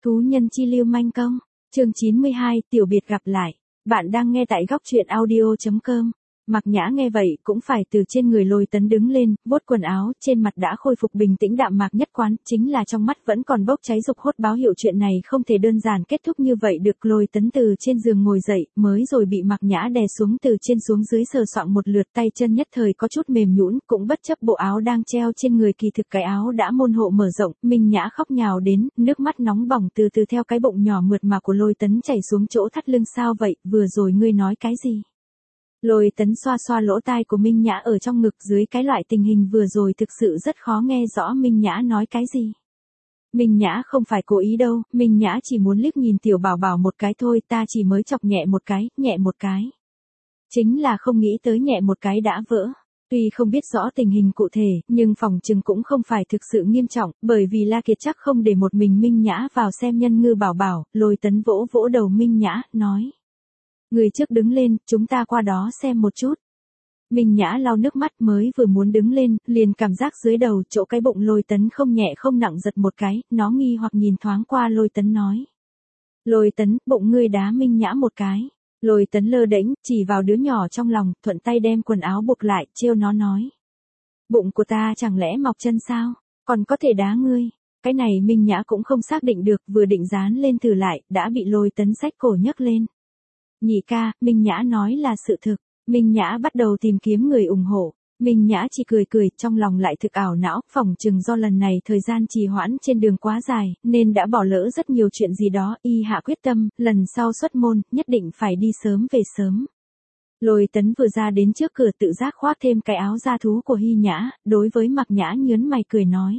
Thú nhân chi lưu manh công. Chương 92, tiểu biệt gặp lại. Bạn đang nghe tại góc truyện audio.com. Mạc Nhã nghe vậy cũng phải từ trên người Lôi Tấn đứng lên, vuốt quần áo, trên mặt đã khôi phục bình tĩnh đạm mạc nhất quán, chính là trong mắt vẫn còn bốc cháy dục hốt báo hiệu chuyện này không thể đơn giản kết thúc như vậy được. Lôi Tấn từ trên giường ngồi dậy, mới rồi bị Mạc Nhã đè xuống từ trên xuống dưới sờ soạng một lượt, tay chân nhất thời có chút mềm nhũn, cũng bất chấp bộ áo đang treo trên người, kỳ thực cái áo đã môn hộ mở rộng. Minh Nhã khóc nhào đến, nước mắt nóng bỏng từ từ theo cái bụng nhỏ mượt mà của Lôi Tấn chảy xuống chỗ thắt lưng. Sao vậy, vừa rồi ngươi nói cái gì? Lôi Tấn xoa xoa lỗ tai của Minh Nhã ở trong ngực, dưới cái loại tình hình vừa rồi thực sự rất khó nghe rõ Minh Nhã nói cái gì. Minh Nhã không phải cố ý đâu, Minh Nhã chỉ muốn liếc nhìn tiểu bảo bảo một cái thôi, ta chỉ mới chọc nhẹ một cái. Chính là không nghĩ tới nhẹ một cái đã vỡ. Tuy không biết rõ tình hình cụ thể, nhưng phòng chừng cũng không phải thực sự nghiêm trọng, bởi vì La Kiệt chắc không để một mình Minh Nhã vào xem nhân ngư bảo bảo. Lôi Tấn vỗ vỗ đầu Minh Nhã, nói. Người trước đứng lên, chúng ta qua đó xem một chút. Minh Nhã lau nước mắt, mới vừa muốn đứng lên, liền cảm giác dưới đầu chỗ cái bụng Lôi Tấn không nhẹ không nặng giật một cái, nó nghi hoặc nhìn thoáng qua Lôi Tấn nói. Lôi Tấn, bụng ngươi đá Minh Nhã một cái. Lôi Tấn lơ đễnh, chỉ vào đứa nhỏ trong lòng, thuận tay đem quần áo buộc lại, trêu nó nói. Bụng của ta chẳng lẽ mọc chân sao, còn có thể đá ngươi. Cái này Minh Nhã cũng không xác định được, vừa định dán lên thử lại, đã bị Lôi Tấn xách cổ nhấc lên. Nhị ca, Minh Nhã nói là sự thực. Minh Nhã bắt đầu tìm kiếm người ủng hộ. Minh Nhã chỉ cười cười, trong lòng lại thực ảo não, phỏng chừng do lần này thời gian trì hoãn trên đường quá dài, nên đã bỏ lỡ rất nhiều chuyện gì đó. Y hạ quyết tâm, lần sau xuất môn, nhất định phải đi sớm về sớm. Lôi Tấn vừa ra đến trước cửa tự giác khoác thêm cái áo da thú của Hy Nhã, đối với Mạc Nhã nhớn mày cười nói.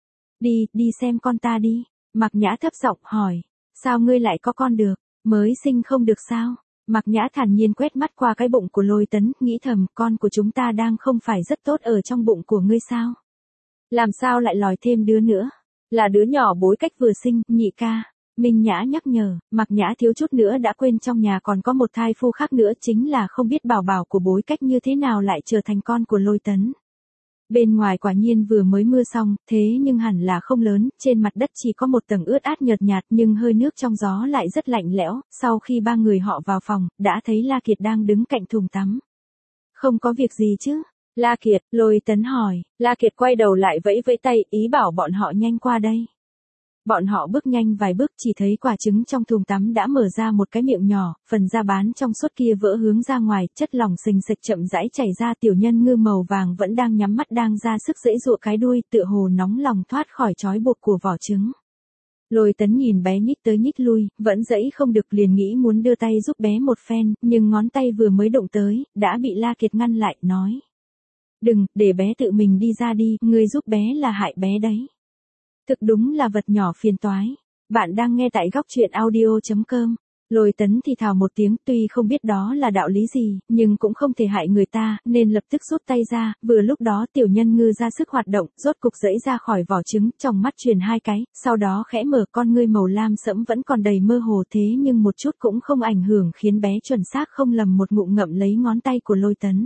Đi xem con ta đi. Mạc Nhã thấp giọng hỏi. Sao ngươi lại có con được, mới sinh không được sao? Mạc Nhã thản nhiên quét mắt qua cái bụng của Lôi Tấn, nghĩ thầm, con của chúng ta đang không phải rất tốt ở trong bụng của ngươi sao? Làm sao lại lòi thêm đứa nữa? Là đứa nhỏ Bối Cách vừa sinh, nhị ca. Minh Nhã nhắc nhở, Mạc Nhã thiếu chút nữa đã quên trong nhà còn có một thai phu khác nữa, chính là không biết bảo bảo của Bối Cách như thế nào lại trở thành con của Lôi Tấn. Bên ngoài quả nhiên vừa mới mưa xong, thế nhưng hẳn là không lớn, trên mặt đất chỉ có một tầng ướt át nhợt nhạt, nhưng hơi nước trong gió lại rất lạnh lẽo. Sau khi ba người họ vào phòng, đã thấy La Kiệt đang đứng cạnh thùng tắm. Không có việc gì chứ? La Kiệt, Lôi Tấn hỏi. La Kiệt quay đầu lại vẫy vẫy tay, ý bảo bọn họ nhanh qua đây. Bọn họ bước nhanh vài bước, chỉ thấy quả trứng trong thùng tắm đã mở ra một cái miệng nhỏ, phần da bán trong suốt kia vỡ hướng ra ngoài, chất lỏng sình sịch chậm rãi chảy ra. Tiểu nhân ngư màu vàng vẫn đang nhắm mắt, đang ra sức giãy giụa cái đuôi, tựa hồ nóng lòng thoát khỏi trói buộc của vỏ trứng. Lôi Tấn nhìn bé nhích tới nhích lui, vẫn giãy không được, liền nghĩ muốn đưa tay giúp bé một phen, nhưng ngón tay vừa mới động tới, đã bị La Kiệt ngăn lại, nói. Đừng, để bé tự mình đi ra đi, ngươi giúp bé là hại bé đấy. Thực đúng là vật nhỏ phiền toái. Bạn đang nghe tại góc truyện audio.com. Lôi Tấn thì thào một tiếng, tuy không biết đó là đạo lý gì, nhưng cũng không thể hại người ta, nên lập tức rút tay ra. Vừa lúc đó tiểu nhân ngư ra sức hoạt động, rốt cục giãy ra khỏi vỏ trứng, trong mắt truyền hai cái, sau đó khẽ mở, con ngươi màu lam sẫm vẫn còn đầy mơ hồ, thế nhưng một chút cũng không ảnh hưởng, khiến bé chuẩn xác không lầm một ngụm ngậm lấy ngón tay của Lôi Tấn.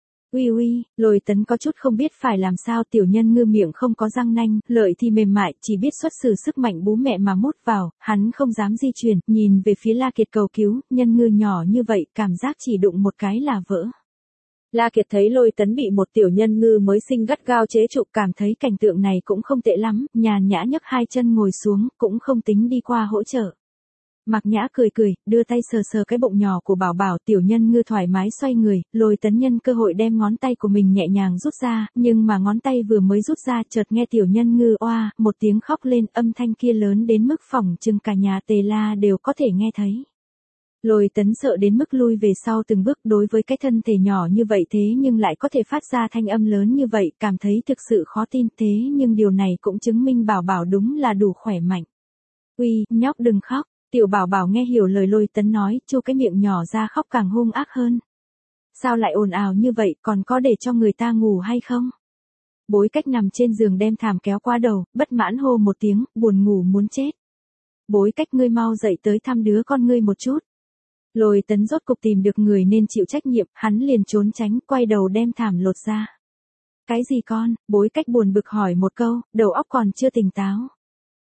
Uy, Lôi Tấn có chút không biết phải làm sao. Tiểu nhân ngư miệng không có răng nanh, lợi thì mềm mại, chỉ biết xuất xử sức mạnh bú mẹ mà mút vào, hắn không dám di chuyển, nhìn về phía La Kiệt cầu cứu, nhân ngư nhỏ như vậy, cảm giác chỉ đụng một cái là vỡ. La Kiệt thấy Lôi Tấn bị một tiểu nhân ngư mới sinh gắt gao chế trụ, cảm thấy cảnh tượng này cũng không tệ lắm, nhàn nhã nhấc hai chân ngồi xuống, cũng không tính đi qua hỗ trợ. Mạc Nhã cười cười, đưa tay sờ sờ cái bụng nhỏ của bảo bảo, tiểu nhân ngư thoải mái xoay người, Lôi Tấn nhân cơ hội đem ngón tay của mình nhẹ nhàng rút ra, nhưng mà ngón tay vừa mới rút ra, chợt nghe tiểu nhân ngư oa, một tiếng khóc lên, âm thanh kia lớn đến mức phỏng chừng cả nhà Tề La đều có thể nghe thấy. Lôi Tấn sợ đến mức lui về sau từng bước, đối với cái thân thể nhỏ như vậy thế nhưng lại có thể phát ra thanh âm lớn như vậy, cảm thấy thực sự khó tin, thế nhưng điều này cũng chứng minh bảo bảo đúng là đủ khỏe mạnh. Uy, nhóc đừng khóc. Tiểu bảo bảo nghe hiểu lời Lôi Tấn nói, chu cái miệng nhỏ ra khóc càng hung ác hơn. Sao lại ồn ào như vậy, còn có để cho người ta ngủ hay không? Bối Cách nằm trên giường đem thảm kéo qua đầu, bất mãn hô một tiếng, buồn ngủ muốn chết. Bối Cách, ngươi mau dậy tới thăm đứa con ngươi một chút. Lôi Tấn rốt cục tìm được người nên chịu trách nhiệm, hắn liền trốn tránh, quay đầu đem thảm lột ra. Cái gì con? Bối Cách buồn bực hỏi một câu, đầu óc còn chưa tỉnh táo.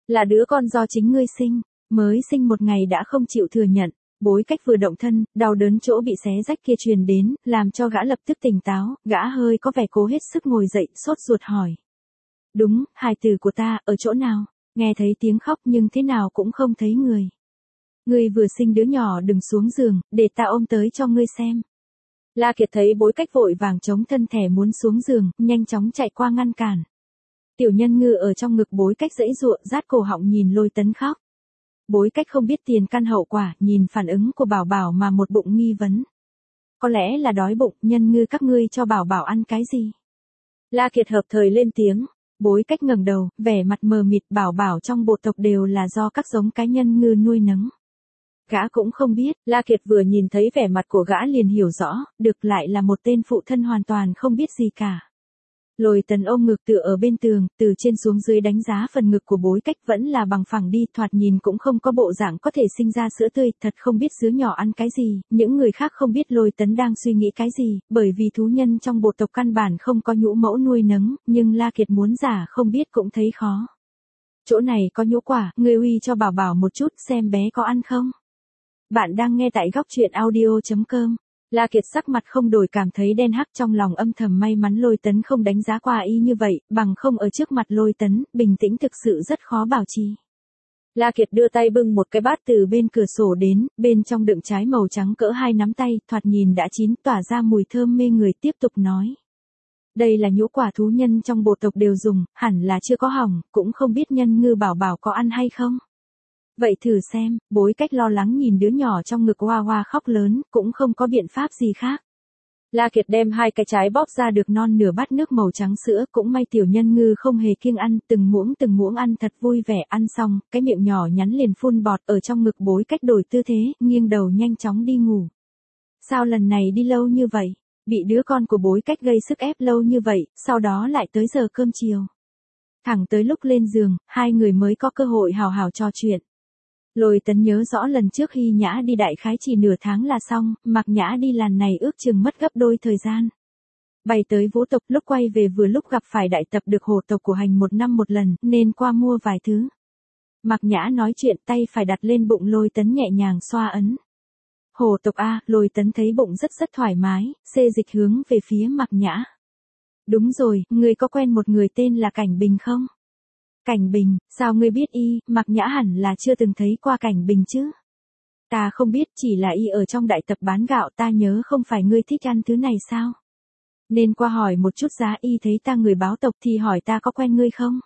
Là đứa con do chính ngươi sinh, mới sinh một ngày đã không chịu thừa nhận. Bối cách vừa động thân, đau đớn chỗ bị xé rách kia truyền đến, làm cho gã lập tức tỉnh táo, gã hơi có vẻ cố hết sức ngồi dậy, sốt ruột hỏi. Đúng, hài tử của ta, ở chỗ nào? Nghe thấy tiếng khóc nhưng thế nào cũng không thấy người. Ngươi vừa sinh đứa nhỏ đừng xuống giường, để ta ôm tới cho ngươi xem. La Kiệt thấy Bối Cách vội vàng chống thân thể muốn xuống giường, nhanh chóng chạy qua ngăn cản. Tiểu Nhân Ngư ở trong ngực Bối Cách giãy giụa, rát cổ họng nhìn Lôi Tấn khóc. Bối Cách không biết tiền căn hậu quả, nhìn phản ứng của Bảo Bảo mà một bụng nghi vấn. Có lẽ là đói bụng, Nhân Ngư các ngươi cho Bảo Bảo ăn cái gì? La Kiệt hợp thời lên tiếng. Bối Cách ngẩng đầu, vẻ mặt mờ mịt. Bảo Bảo trong bộ tộc đều là do các giống cá nhân ngư nuôi nấng. Gã cũng không biết, La Kiệt vừa nhìn thấy vẻ mặt của gã liền hiểu rõ, được lại là một tên phụ thân hoàn toàn không biết gì cả. Lôi Tấn ôm ngực tựa ở bên tường, từ trên xuống dưới đánh giá phần ngực của Bối Cách vẫn là bằng phẳng đi, thoạt nhìn cũng không có bộ dạng có thể sinh ra sữa tươi, thật không biết đứa nhỏ ăn cái gì, những người khác không biết Lôi Tấn đang suy nghĩ cái gì, bởi vì thú nhân trong bộ tộc căn bản không có nhũ mẫu nuôi nấng, nhưng La Kiệt muốn giả không biết cũng thấy khó. Chỗ này có nhũ quả, ngươi uy cho Bảo Bảo một chút xem bé có ăn không. Bạn đang nghe tại góc truyện audio.com. La Kiệt sắc mặt không đổi cảm thấy đen hắc, trong lòng âm thầm may mắn Lôi Tấn không đánh giá qua y như vậy, bằng không ở trước mặt Lôi Tấn, bình tĩnh thực sự rất khó bảo trì. La Kiệt đưa tay bưng một cái bát từ bên cửa sổ đến, bên trong đựng trái màu trắng cỡ 2 nắm tay, thoạt nhìn đã chín, tỏa ra mùi thơm mê người, tiếp tục nói. Đây là nhũ quả thú nhân trong bộ tộc đều dùng, hẳn là chưa có hỏng, cũng không biết Nhân Ngư Bảo Bảo có ăn hay không. Vậy thử xem, Bối Cách lo lắng nhìn đứa nhỏ trong ngực hoa hoa khóc lớn, cũng không có biện pháp gì khác. La Kiệt đem 2 cái trái bóp ra được non nửa bát nước màu trắng sữa, cũng may Tiểu Nhân Ngư không hề kiêng ăn, từng muỗng ăn thật vui vẻ, ăn xong, cái miệng nhỏ nhắn liền phun bọt ở trong ngực Bối Cách, đổi tư thế, nghiêng đầu nhanh chóng đi ngủ. Sao lần này đi lâu như vậy? Bị đứa con của Bối Cách gây sức ép lâu như vậy, sau đó lại tới giờ cơm chiều. Thẳng tới lúc lên giường, hai người mới có cơ hội hào hào trò chuyện. Lôi Tấn nhớ rõ lần trước Hy Nhã đi đại khái chỉ nửa tháng là xong, Mạc Nhã đi làn này ước chừng mất gấp đôi thời gian. Bay tới Vũ tộc, lúc quay về vừa lúc gặp phải đại tập được hổ tộc của hành 1 năm một lần, nên qua mua vài thứ. Mạc Nhã nói chuyện, tay phải đặt lên bụng Lôi Tấn nhẹ nhàng xoa ấn. Hổ tộc a, Lôi Tấn thấy bụng rất thoải mái, xê dịch hướng về phía Mạc Nhã. Đúng rồi, ngươi có quen một người tên là Cảnh Bình không? Cảnh Bình, sao ngươi biết y? Mạc Nhã hẳn là chưa từng thấy qua Cảnh Bình chứ. Ta không biết, chỉ là y ở trong đại tập bán gạo, ta nhớ không phải ngươi thích ăn thứ này sao? Nên qua hỏi một chút giá, y thấy ta người báo tộc thì hỏi ta có quen ngươi không?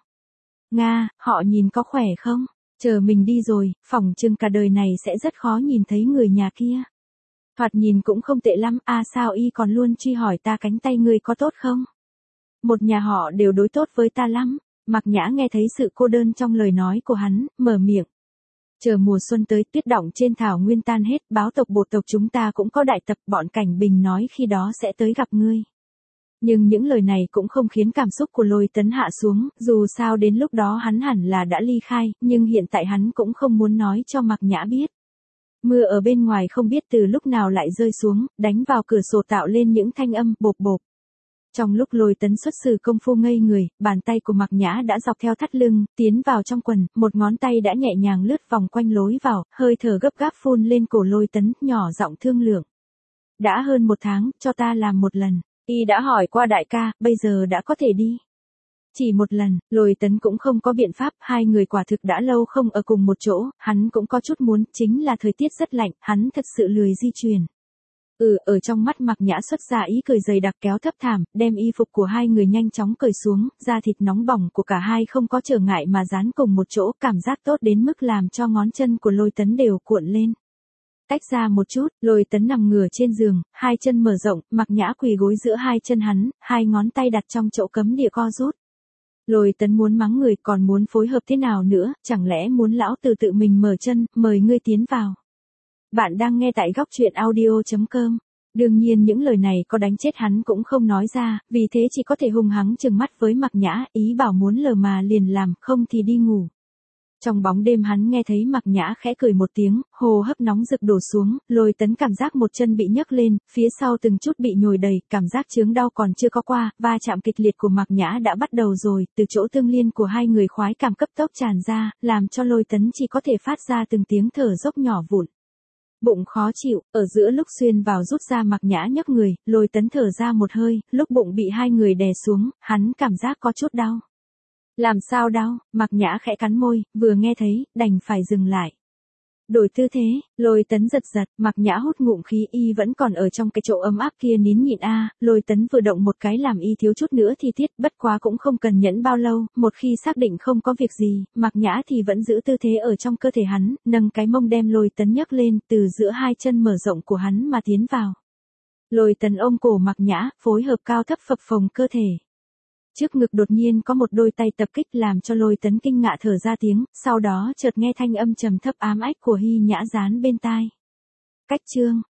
Nga, họ nhìn có khỏe không? Chờ mình đi rồi, phỏng chừng cả đời này sẽ rất khó nhìn thấy người nhà kia. Thoạt nhìn cũng không tệ lắm, sao y còn luôn truy hỏi ta cánh tay ngươi có tốt không? Một nhà họ đều đối tốt với ta lắm. Mạc Nhã nghe thấy sự cô đơn trong lời nói của hắn, mở miệng. Chờ mùa xuân tới, tuyết đọng trên thảo nguyên tan hết, báo tộc bộ tộc chúng ta cũng có đại tập, bọn Cảnh Bình nói khi đó sẽ tới gặp ngươi. Nhưng những lời này cũng không khiến cảm xúc của Lôi Tấn hạ xuống, dù sao đến lúc đó hắn hẳn là đã ly khai, nhưng hiện tại hắn cũng không muốn nói cho Mạc Nhã biết. Mưa ở bên ngoài không biết từ lúc nào lại rơi xuống, đánh vào cửa sổ tạo lên những thanh âm bộp bộp. Trong lúc Lôi Tấn xuất sư công phu ngây người, bàn tay của Mạc Nhã đã dọc theo thắt lưng, tiến vào trong quần, một ngón tay đã nhẹ nhàng lướt vòng quanh lối vào, hơi thở gấp gáp phun lên cổ Lôi Tấn, nhỏ giọng thương lượng. Đã hơn 1 tháng, cho ta làm một lần. Y đã hỏi qua đại ca, bây giờ đã có thể đi. Chỉ một lần, Lôi Tấn cũng không có biện pháp, hai người quả thực đã lâu không ở cùng một chỗ, hắn cũng có chút muốn, chính là thời tiết rất lạnh, hắn thật sự lười di chuyển. Ở trong mắt Mạc Nhã xuất ra ý cười dày đặc kéo thấp thảm, đem y phục của hai người nhanh chóng cởi xuống, da thịt nóng bỏng của cả hai không có trở ngại mà dán cùng một chỗ, cảm giác tốt đến mức làm cho ngón chân của Lôi Tấn đều cuộn lên. Tách ra một chút, Lôi Tấn nằm ngửa trên giường, hai chân mở rộng, Mạc Nhã quỳ gối giữa hai chân hắn, hai ngón tay đặt trong chỗ cấm địa co rút. Lôi Tấn muốn mắng người, còn muốn phối hợp thế nào nữa, chẳng lẽ muốn lão tử tự mình mở chân, mời ngươi tiến vào. Bạn đang nghe tại góc truyện audio.com. Đương nhiên những lời này có đánh chết hắn cũng không nói ra, vì thế chỉ có thể hung hăng trừng mắt với Mạc Nhã, ý bảo muốn lờ mà liền làm, không thì đi ngủ. Trong bóng đêm hắn nghe thấy Mạc Nhã khẽ cười một tiếng, hô hấp nóng rực đổ xuống, Lôi Tấn cảm giác một chân bị nhấc lên, phía sau từng chút bị nhồi đầy, cảm giác chướng đau còn chưa có qua, va chạm kịch liệt của Mạc Nhã đã bắt đầu rồi, từ chỗ tương liên của hai người khoái cảm cấp tốc tràn ra, làm cho Lôi Tấn chỉ có thể phát ra từng tiếng thở dốc nhỏ vụn. Bụng khó chịu, ở giữa lúc xuyên vào rút ra Mạc Nhã nhấc người, Lôi Tấn thở ra một hơi, lúc bụng bị hai người đè xuống, hắn cảm giác có chút đau. Làm sao đau? Mạc Nhã khẽ cắn môi, vừa nghe thấy, đành phải dừng lại. Đổi tư thế, Lôi Tấn giật giật, Mạc Nhã hút ngụm khí y vẫn còn ở trong cái chỗ ấm áp kia nín nhịn Lôi Tấn vừa động một cái làm y thiếu chút nữa thì tiết, bất quá cũng không cần nhẫn bao lâu, một khi xác định không có việc gì, Mạc Nhã thì vẫn giữ tư thế ở trong cơ thể hắn, nâng cái mông đem Lôi Tấn nhấc lên, từ giữa hai chân mở rộng của hắn mà tiến vào. Lôi Tấn ôm cổ Mạc Nhã, phối hợp cao thấp phập phồng cơ thể. Trước ngực đột nhiên có một đôi tay tập kích làm cho Lôi Tấn kinh ngạc thở ra tiếng, sau đó chợt nghe thanh âm trầm thấp ám ách của Hy Nhã dán bên tai. Cách chương